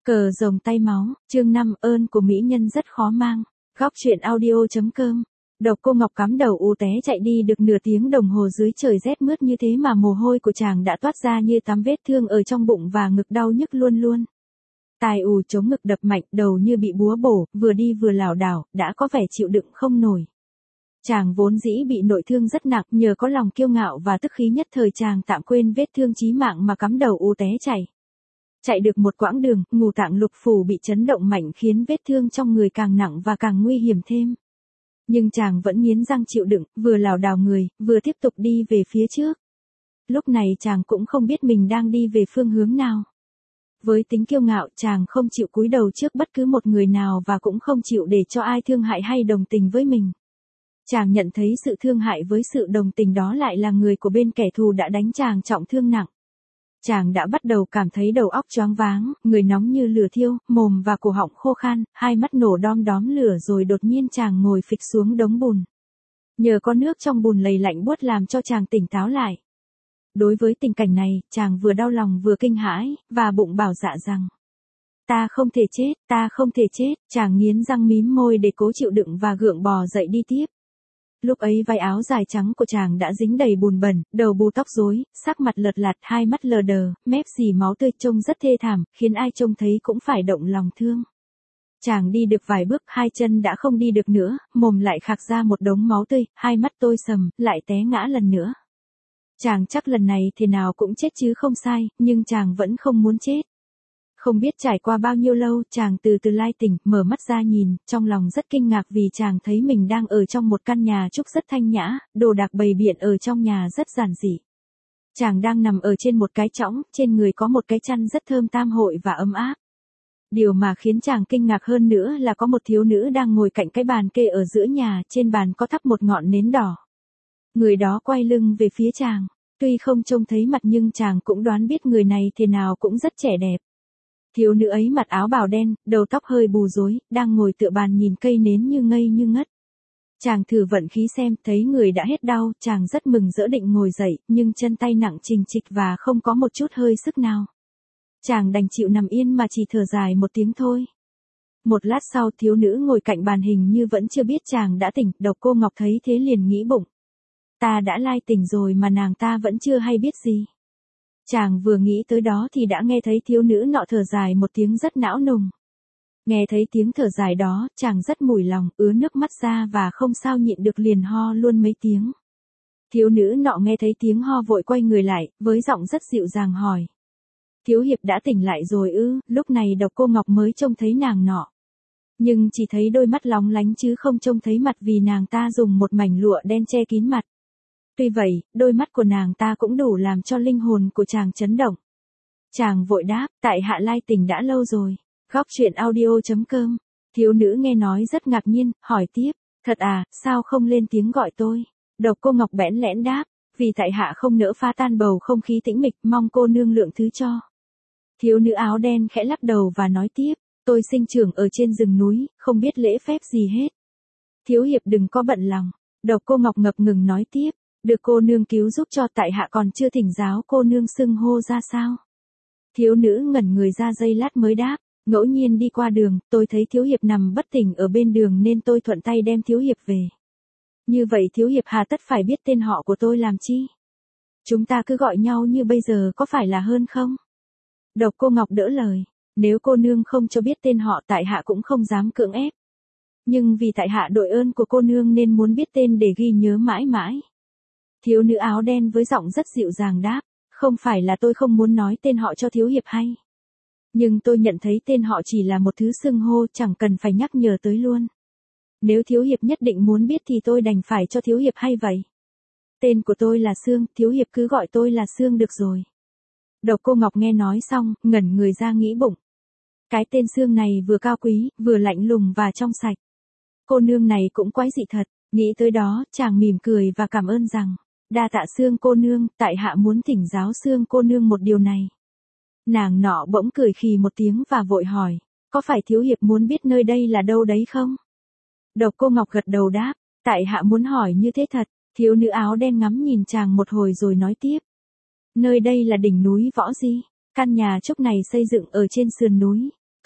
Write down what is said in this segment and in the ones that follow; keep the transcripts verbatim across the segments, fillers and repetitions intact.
Cờ rồng tay máu, chương năm ơn của mỹ nhân rất khó mang. Góc truyện audio.com. Độc Cô Ngọc cắm đầu ù té chạy đi được nửa tiếng đồng hồ dưới trời rét mướt như thế mà mồ hôi của chàng đã toát ra như tắm, vết thương ở trong bụng và ngực đau nhức luôn luôn. Tai ù chống ngực đập mạnh, đầu như bị búa bổ, vừa đi vừa lảo đảo, đã có vẻ chịu đựng không nổi. Chàng vốn dĩ bị nội thương rất nặng, nhờ có lòng kiêu ngạo và tức khí nhất thời chàng tạm quên vết thương chí mạng mà cắm đầu ù té chạy. Chạy được một quãng đường, ngũ tạng lục phủ bị chấn động mạnh khiến vết thương trong người càng nặng và càng nguy hiểm thêm. Nhưng chàng vẫn nghiến răng chịu đựng, vừa lảo đảo người, vừa tiếp tục đi về phía trước. Lúc này chàng cũng không biết mình đang đi về phương hướng nào. Với tính kiêu ngạo, chàng không chịu cúi đầu trước bất cứ một người nào và cũng không chịu để cho ai thương hại hay đồng tình với mình. Chàng nhận thấy sự thương hại với sự đồng tình đó lại là người của bên kẻ thù đã đánh chàng trọng thương nặng. Chàng đã bắt đầu cảm thấy đầu óc choáng váng, người nóng như lửa thiêu, mồm và cổ họng khô khan, hai mắt nổ đom đóm lửa, rồi đột nhiên chàng ngồi phịch xuống đống bùn. Nhờ có nước trong bùn lầy lạnh buốt làm cho chàng tỉnh táo lại. Đối với tình cảnh này, chàng vừa đau lòng vừa kinh hãi, và bụng bảo dạ rằng: Ta không thể chết, ta không thể chết, chàng nghiến răng mím môi để cố chịu đựng và gượng bò dậy đi tiếp. Lúc ấy vai áo dài trắng của chàng đã dính đầy bùn bẩn, đầu bù tóc rối, sắc mặt lợt lạt, hai mắt lờ đờ, mép dì máu tươi trông rất thê thảm, khiến ai trông thấy cũng phải động lòng thương. Chàng đi được vài bước, hai chân đã không đi được nữa, mồm lại khạc ra một đống máu tươi, hai mắt tối sầm, lại té ngã lần nữa. Chàng chắc lần này thế nào cũng chết chứ không sai, nhưng chàng vẫn không muốn chết. Không biết trải qua bao nhiêu lâu, chàng từ từ lai tỉnh, mở mắt ra nhìn, trong lòng rất kinh ngạc vì chàng thấy mình đang ở trong một căn nhà trúc rất thanh nhã, đồ đạc bày biện ở trong nhà rất giản dị. Chàng đang nằm ở trên một cái chõng, trên người có một cái chăn rất thơm tam hội và ấm áp. Điều mà khiến chàng kinh ngạc hơn nữa là có một thiếu nữ đang ngồi cạnh cái bàn kê ở giữa nhà, trên bàn có thắp một ngọn nến đỏ. Người đó quay lưng về phía chàng, tuy không trông thấy mặt nhưng chàng cũng đoán biết người này thế nào cũng rất trẻ đẹp. Thiếu nữ ấy mặc áo bào đen, đầu tóc hơi bù rối, đang ngồi tựa bàn nhìn cây nến như ngây như ngất. Chàng thử vận khí xem, thấy người đã hết đau, chàng rất mừng rỡ định ngồi dậy, nhưng chân tay nặng trình trịch và không có một chút hơi sức nào. Chàng đành chịu nằm yên mà chỉ thở dài một tiếng thôi. Một lát sau, thiếu nữ ngồi cạnh bàn hình như vẫn chưa biết chàng đã tỉnh. Độc Cô Ngọc thấy thế liền nghĩ bụng: Ta đã lai tỉnh rồi mà nàng ta vẫn chưa hay biết gì. Chàng vừa nghĩ tới đó thì đã nghe thấy thiếu nữ nọ thở dài một tiếng rất não nùng. Nghe thấy tiếng thở dài đó, chàng rất mủi lòng, ứa nước mắt ra và không sao nhịn được liền ho luôn mấy tiếng. Thiếu nữ nọ nghe thấy tiếng ho vội quay người lại, với giọng rất dịu dàng hỏi: Thiếu hiệp đã tỉnh lại rồi ư? Lúc này Độc Cô Ngọc mới trông thấy nàng nọ. Nhưng chỉ thấy đôi mắt lóng lánh chứ không trông thấy mặt vì nàng ta dùng một mảnh lụa đen che kín mặt. Tuy vậy, đôi mắt của nàng ta cũng đủ làm cho linh hồn của chàng chấn động. Chàng vội đáp: Tại hạ lai tỉnh đã lâu rồi. Góc truyện audio.com. Thiếu nữ nghe nói rất ngạc nhiên, hỏi tiếp: Thật à, sao không lên tiếng gọi tôi? Độc Cô Ngọc bẽn lẽn đáp: Vì tại hạ không nỡ phá tan bầu không khí tĩnh mịch, mong cô nương lượng thứ cho. Thiếu nữ áo đen khẽ lắc đầu và nói tiếp: Tôi sinh trưởng ở trên rừng núi, không biết lễ phép gì hết. Thiếu hiệp đừng có bận lòng. Độc Cô Ngọc ngập ngừng nói tiếp: Được cô nương cứu giúp cho, tại hạ còn chưa thỉnh giáo cô nương xưng hô ra sao. Thiếu nữ ngẩn người ra giây lát mới đáp: Ngẫu nhiên đi qua đường, tôi thấy thiếu hiệp nằm bất tỉnh ở bên đường nên tôi thuận tay đem thiếu hiệp về. Như vậy thiếu hiệp hà tất phải biết tên họ của tôi làm chi? Chúng ta cứ gọi nhau như bây giờ có phải là hơn không? Độc Cô Ngọc đỡ lời: Nếu cô nương không cho biết tên họ, tại hạ cũng không dám cưỡng ép. Nhưng vì tại hạ đội ơn của cô nương nên muốn biết tên để ghi nhớ mãi mãi. Thiếu nữ áo đen với giọng rất dịu dàng đáp: Không phải là tôi không muốn nói tên họ cho thiếu hiệp hay. Nhưng tôi nhận thấy tên họ chỉ là một thứ xưng hô, chẳng cần phải nhắc nhở tới luôn. Nếu thiếu hiệp nhất định muốn biết thì tôi đành phải cho thiếu hiệp hay vậy. Tên của tôi là Sương, thiếu hiệp cứ gọi tôi là Sương được rồi. Độc Cô Ngọc nghe nói xong, ngẩn người ra nghĩ bụng: Cái tên Sương này vừa cao quý, vừa lạnh lùng và trong sạch. Cô nương này cũng quái dị thật. Nghĩ tới đó, chàng mỉm cười và cảm ơn rằng: Đa tạ Sương cô nương, tại hạ muốn thỉnh giáo Sương cô nương một điều này. Nàng nọ bỗng cười khì một tiếng và vội hỏi: Có phải thiếu hiệp muốn biết nơi đây là đâu đấy không? Độc Cô Ngọc gật đầu đáp: Tại hạ muốn hỏi như thế thật. Thiếu nữ áo đen ngắm nhìn chàng một hồi rồi nói tiếp: Nơi đây là đỉnh núi Võ Di. Căn nhà trúc này xây dựng ở trên sườn núi.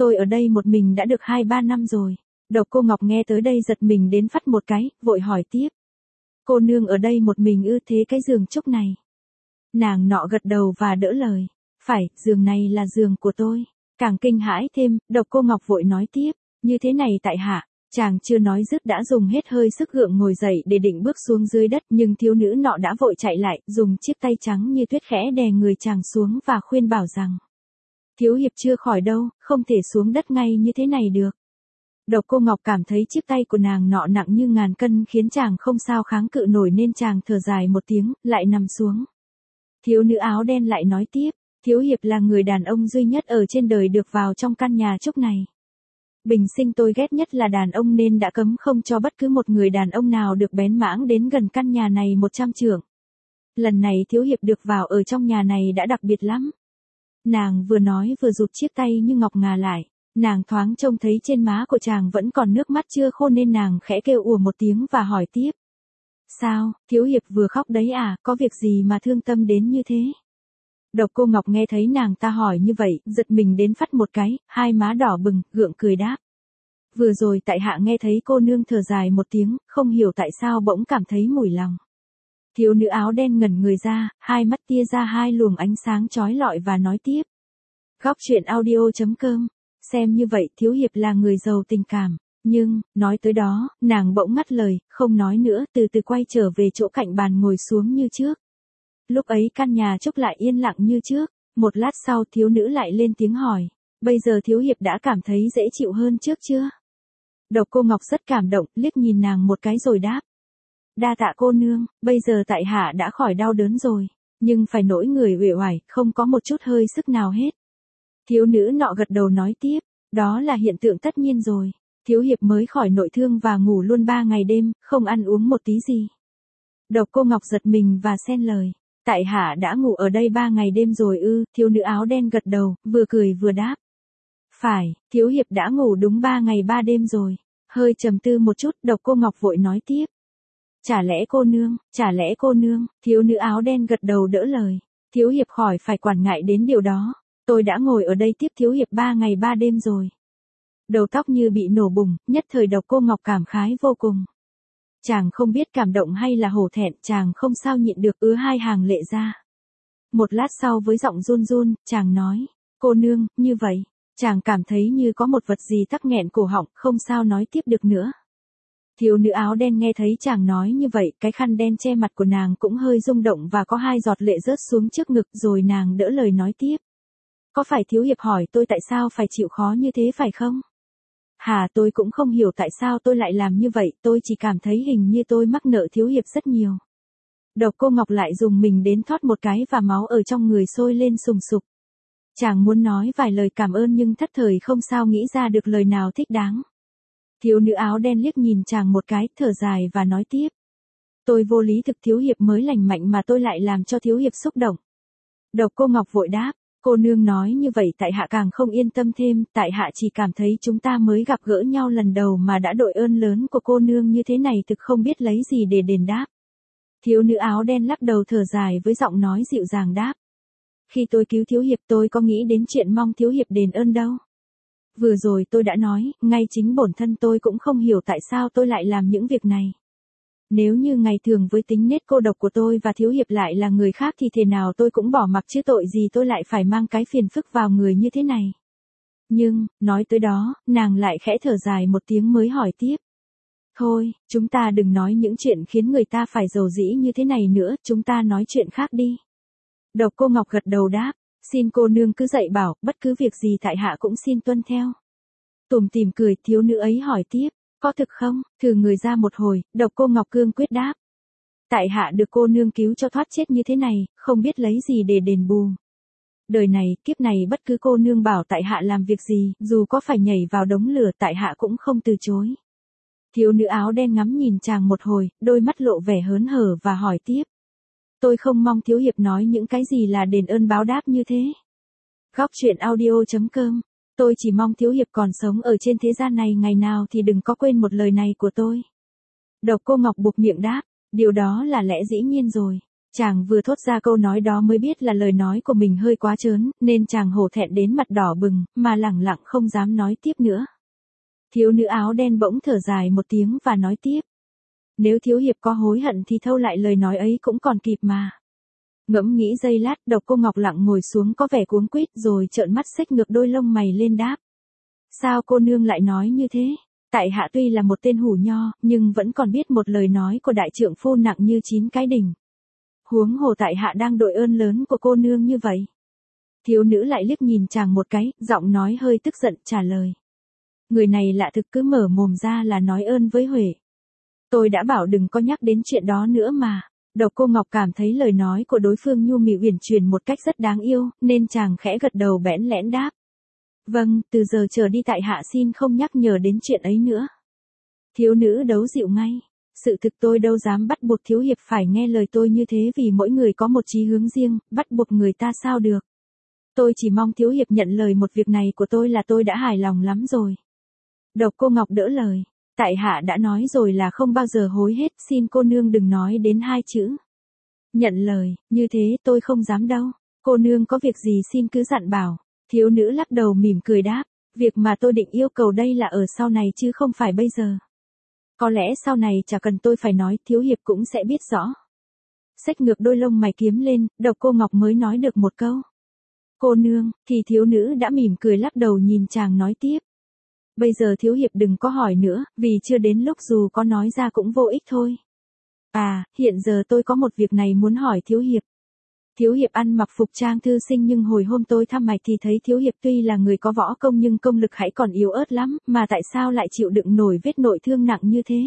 Tôi ở đây một mình đã được hai ba năm rồi. Độc Cô Ngọc nghe tới đây giật mình đến phắt một cái, vội hỏi tiếp. Cô nương ở đây một mình ư? Thế cái giường trúc này? Nàng nọ gật đầu và đỡ lời. Phải, giường này là giường của tôi. Càng kinh hãi thêm, Độc Cô Ngọc vội nói tiếp. Như thế này tại hạ. Chàng chưa nói dứt đã dùng hết hơi sức gượng ngồi dậy để định bước xuống dưới đất, nhưng thiếu nữ nọ đã vội chạy lại, dùng chiếc tay trắng như tuyết khẽ đè người chàng xuống và khuyên bảo rằng. Thiếu hiệp chưa khỏi đâu, không thể xuống đất ngay như thế này được. Độc Cô Ngọc cảm thấy chiếc tay của nàng nọ nặng như ngàn cân khiến chàng không sao kháng cự nổi nên chàng thở dài một tiếng, lại nằm xuống. Thiếu nữ áo đen lại nói tiếp, thiếu hiệp là người đàn ông duy nhất ở trên đời được vào trong căn nhà trúc này. Bình sinh tôi ghét nhất là đàn ông nên đã cấm không cho bất cứ một người đàn ông nào được bén mãng đến gần căn nhà này một trăm trượng. Lần này thiếu hiệp được vào ở trong nhà này đã đặc biệt lắm. Nàng vừa nói vừa rụt chiếc tay như ngọc ngà lại. Nàng thoáng trông thấy trên má của chàng vẫn còn nước mắt chưa khô nên nàng khẽ kêu ùa một tiếng và hỏi tiếp. Sao, thiếu hiệp vừa khóc đấy à, có việc gì mà thương tâm đến như thế? Độc Cô Ngọc nghe thấy nàng ta hỏi như vậy, giật mình đến phắt một cái, hai má đỏ bừng, gượng cười đáp. Vừa rồi tại hạ nghe thấy cô nương thở dài một tiếng, không hiểu tại sao bỗng cảm thấy mủi lòng. Thiếu nữ áo đen ngẩn người ra, hai mắt tia ra hai luồng ánh sáng chói lọi và nói tiếp. Góc truyện audio chấm com. Xem như vậy thiếu hiệp là người giàu tình cảm, nhưng, nói tới đó, nàng bỗng ngắt lời, không nói nữa, từ từ quay trở về chỗ cạnh bàn ngồi xuống như trước. Lúc ấy căn nhà trúc lại yên lặng như trước, một lát sau thiếu nữ lại lên tiếng hỏi, bây giờ thiếu hiệp đã cảm thấy dễ chịu hơn trước chưa? Độc Cô Ngọc rất cảm động, liếc nhìn nàng một cái rồi đáp. Đa tạ cô nương, bây giờ tại hạ đã khỏi đau đớn rồi, nhưng phải nỗi người uể oải, không có một chút hơi sức nào hết. Thiếu nữ nọ gật đầu nói tiếp, đó là hiện tượng tất nhiên rồi, thiếu hiệp mới khỏi nội thương và ngủ luôn ba ngày đêm, không ăn uống một tí gì. Độc Cô Ngọc giật mình và xen lời, tại hạ đã ngủ ở đây ba ngày đêm rồi ư? Thiếu nữ áo đen gật đầu, vừa cười vừa đáp. Phải, thiếu hiệp đã ngủ đúng ba ngày ba đêm rồi. Hơi trầm tư một chút, Độc Cô Ngọc vội nói tiếp. Chả lẽ cô nương, chả lẽ cô nương, thiếu nữ áo đen gật đầu đỡ lời. Thiếu hiệp khỏi phải quản ngại đến điều đó. Tôi đã ngồi ở đây tiếp thiếu hiệp ba ngày ba đêm rồi. Đầu tóc như bị nổ bùng, nhất thời Độc Cô Ngọc cảm khái vô cùng. Chàng không biết cảm động hay là hổ thẹn, chàng không sao nhịn được ứa hai hàng lệ ra. Một lát sau với giọng run run, chàng nói, cô nương, như vậy, chàng cảm thấy như có một vật gì tắc nghẹn cổ họng, không sao nói tiếp được nữa. Thiếu nữ áo đen nghe thấy chàng nói như vậy, cái khăn đen che mặt của nàng cũng hơi rung động và có hai giọt lệ rớt xuống trước ngực rồi nàng đỡ lời nói tiếp. Có phải thiếu hiệp hỏi tôi tại sao phải chịu khó như thế phải không? Hà, tôi cũng không hiểu tại sao tôi lại làm như vậy, tôi chỉ cảm thấy hình như tôi mắc nợ thiếu hiệp rất nhiều. Độc Cô Ngọc lại dùng mình đến thoát một cái và máu ở trong người sôi lên sùng sục. Chàng muốn nói vài lời cảm ơn nhưng thất thời không sao nghĩ ra được lời nào thích đáng. Thiếu nữ áo đen liếc nhìn chàng một cái, thở dài và nói tiếp. Tôi vô lý thực, thiếu hiệp mới lành mạnh mà tôi lại làm cho thiếu hiệp xúc động. Độc Cô Ngọc vội đáp. Cô nương nói như vậy tại hạ càng không yên tâm thêm, tại hạ chỉ cảm thấy chúng ta mới gặp gỡ nhau lần đầu mà đã đội ơn lớn của cô nương như thế này thực không biết lấy gì để đền đáp. Thiếu nữ áo đen lắc đầu thở dài với giọng nói dịu dàng đáp. Khi tôi cứu thiếu hiệp tôi có nghĩ đến chuyện mong thiếu hiệp đền ơn đâu. Vừa rồi tôi đã nói, ngay chính bổn thân tôi cũng không hiểu tại sao tôi lại làm những việc này. Nếu như ngày thường với tính nết cô độc của tôi và thiếu hiệp lại là người khác thì thế nào tôi cũng bỏ mặc chứ tội gì tôi lại phải mang cái phiền phức vào người như thế này. Nhưng, nói tới đó, nàng lại khẽ thở dài một tiếng mới hỏi tiếp. Thôi, chúng ta đừng nói những chuyện khiến người ta phải dầu dĩ như thế này nữa, chúng ta nói chuyện khác đi. Độc Cô Ngọc gật đầu đáp, xin cô nương cứ dạy bảo, bất cứ việc gì tại hạ cũng xin tuân theo. Tủm tỉm cười, thiếu nữ ấy hỏi tiếp. Có thực không? Thử người ra một hồi, Độc Cô Ngọc cương quyết đáp. Tại hạ được cô nương cứu cho thoát chết như thế này, không biết lấy gì để đền bù. Đời này, kiếp này bất cứ cô nương bảo tại hạ làm việc gì, dù có phải nhảy vào đống lửa tại hạ cũng không từ chối. Thiếu nữ áo đen ngắm nhìn chàng một hồi, đôi mắt lộ vẻ hớn hở và hỏi tiếp. Tôi không mong thiếu hiệp nói những cái gì là đền ơn báo đáp như thế. Góc truyện audio chấm com. Tôi chỉ mong thiếu hiệp còn sống ở trên thế gian này ngày nào thì đừng có quên một lời này của tôi. Độc Cô Ngọc buộc miệng đáp, điều đó là lẽ dĩ nhiên rồi. Chàng vừa thốt ra câu nói đó mới biết là lời nói của mình hơi quá trớn, nên chàng hổ thẹn đến mặt đỏ bừng, mà lẳng lặng không dám nói tiếp nữa. Thiếu nữ áo đen bỗng thở dài một tiếng và nói tiếp. Nếu thiếu hiệp có hối hận thì thâu lại lời nói ấy cũng còn kịp mà. Ngẫm nghĩ giây lát, Độc Cô Ngọc lặng ngồi xuống có vẻ cuống quýt rồi trợn mắt xếch ngược đôi lông mày lên đáp. Sao cô nương lại nói như thế? Tại hạ tuy là một tên hủ nho, nhưng vẫn còn biết một lời nói của đại trượng phu nặng như chín cái đỉnh. Huống hồ tại hạ đang đội ơn lớn của cô nương như vậy. Thiếu nữ lại liếc nhìn chàng một cái, giọng nói hơi tức giận trả lời. Người này lạ thực cứ mở mồm ra là nói ơn với Huệ. Tôi đã bảo đừng có nhắc đến chuyện đó nữa mà. Độc Cô Ngọc cảm thấy lời nói của đối phương nhu mì uyển chuyển một cách rất đáng yêu, nên chàng khẽ gật đầu bẽn lẽn đáp. Vâng, từ giờ trở đi tại hạ xin không nhắc nhở đến chuyện ấy nữa. Thiếu nữ đấu dịu ngay. Sự thực tôi đâu dám bắt buộc thiếu hiệp phải nghe lời tôi như thế vì mỗi người có một chí hướng riêng, bắt buộc người ta sao được. Tôi chỉ mong thiếu hiệp nhận lời một việc này của tôi là tôi đã hài lòng lắm rồi. Độc Cô Ngọc đỡ lời. Tại hạ đã nói rồi là không bao giờ hối hết, xin cô nương đừng nói đến hai chữ. Nhận lời, như thế tôi không dám đâu. Cô nương có việc gì xin cứ dặn bảo. Thiếu nữ lắc đầu mỉm cười đáp. Việc mà tôi định yêu cầu đây là ở sau này chứ không phải bây giờ. Có lẽ sau này chả cần tôi phải nói, thiếu hiệp cũng sẽ biết rõ. Xách ngược đôi lông mày kiếm lên, Độc Cô Ngọc mới nói được một câu. Cô nương, thì thiếu nữ đã mỉm cười lắc đầu nhìn chàng nói tiếp. Bây giờ thiếu hiệp đừng có hỏi nữa, vì chưa đến lúc dù có nói ra cũng vô ích thôi. À, hiện giờ tôi có một việc này muốn hỏi thiếu hiệp. Thiếu hiệp ăn mặc phục trang thư sinh nhưng hồi hôm tôi thăm mạch thì thấy thiếu hiệp tuy là người có võ công nhưng công lực hãy còn yếu ớt lắm, mà tại sao lại chịu đựng nổi vết nội thương nặng như thế?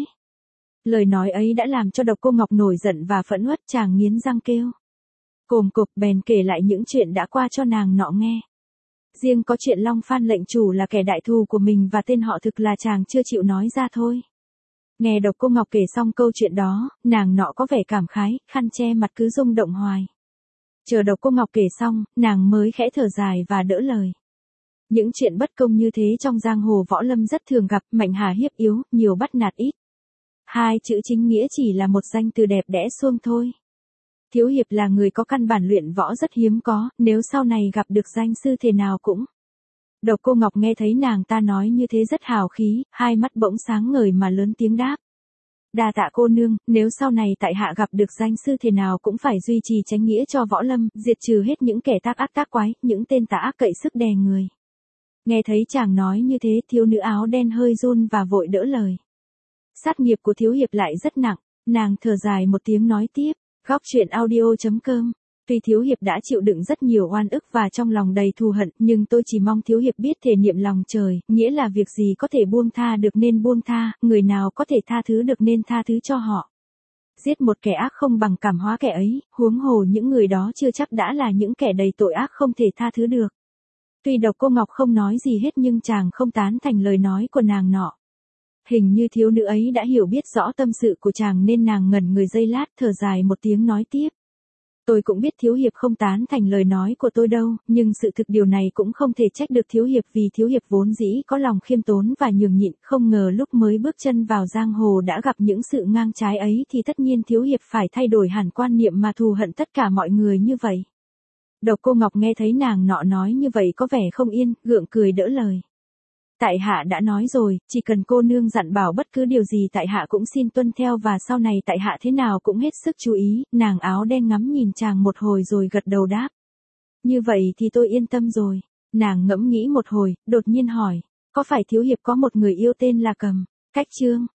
Lời nói ấy đã làm cho Độc Cô Ngọc nổi giận và phẫn uất, chàng nghiến răng kêu. Cồm cộp bèn kể lại những chuyện đã qua cho nàng nọ nghe. Riêng có chuyện Long Phan lệnh chủ là kẻ đại thù của mình và tên họ thực là chàng chưa chịu nói ra thôi. Nghe Độc Cô Ngọc kể xong câu chuyện đó, nàng nọ có vẻ cảm khái, khăn che mặt cứ rung động hoài. Chờ Độc Cô Ngọc kể xong, nàng mới khẽ thở dài và đỡ lời. Những chuyện bất công như thế trong giang hồ võ lâm rất thường gặp, mạnh hà hiếp yếu, nhiều bắt nạt ít. Hai chữ chính nghĩa chỉ là một danh từ đẹp đẽ suông thôi. Thiếu hiệp là người có căn bản luyện võ rất hiếm có, nếu sau này gặp được danh sư thế nào cũng. Độc Cô Ngọc nghe thấy nàng ta nói như thế rất hào khí, hai mắt bỗng sáng ngời mà lớn tiếng đáp. Đa tạ cô nương, nếu sau này tại hạ gặp được danh sư thế nào cũng phải duy trì chánh nghĩa cho võ lâm, diệt trừ hết những kẻ tác ác tác quái, những tên tà ác cậy sức đè người. Nghe thấy chàng nói như thế, thiếu nữ áo đen hơi run và vội đỡ lời. Sát nghiệp của thiếu hiệp lại rất nặng, nàng thở dài một tiếng nói tiếp. Góc truyện audio chấm com. Tuy thiếu hiệp đã chịu đựng rất nhiều oan ức và trong lòng đầy thù hận, nhưng tôi chỉ mong thiếu hiệp biết thể niệm lòng trời, nghĩa là việc gì có thể buông tha được nên buông tha, người nào có thể tha thứ được nên tha thứ cho họ. Giết một kẻ ác không bằng cảm hóa kẻ ấy, huống hồ những người đó chưa chắc đã là những kẻ đầy tội ác không thể tha thứ được. Tuy Độc Cô Ngọc không nói gì hết nhưng chàng không tán thành lời nói của nàng nọ. Hình như thiếu nữ ấy đã hiểu biết rõ tâm sự của chàng nên nàng ngẩn người giây lát, thở dài một tiếng nói tiếp. Tôi cũng biết thiếu hiệp không tán thành lời nói của tôi đâu, nhưng sự thực điều này cũng không thể trách được thiếu hiệp vì thiếu hiệp vốn dĩ có lòng khiêm tốn và nhường nhịn, không ngờ lúc mới bước chân vào giang hồ đã gặp những sự ngang trái ấy thì tất nhiên thiếu hiệp phải thay đổi hẳn quan niệm mà thù hận tất cả mọi người như vậy. Độc Cô Ngọc nghe thấy nàng nọ nói như vậy có vẻ không yên, gượng cười đỡ lời. Tại hạ đã nói rồi, chỉ cần cô nương dặn bảo bất cứ điều gì tại hạ cũng xin tuân theo và sau này tại hạ thế nào cũng hết sức chú ý. Nàng áo đen ngắm nhìn chàng một hồi rồi gật đầu đáp. Như vậy thì tôi yên tâm rồi. Nàng ngẫm nghĩ một hồi, đột nhiên hỏi, có phải thiếu hiệp có một người yêu tên là Cầm? Cách chương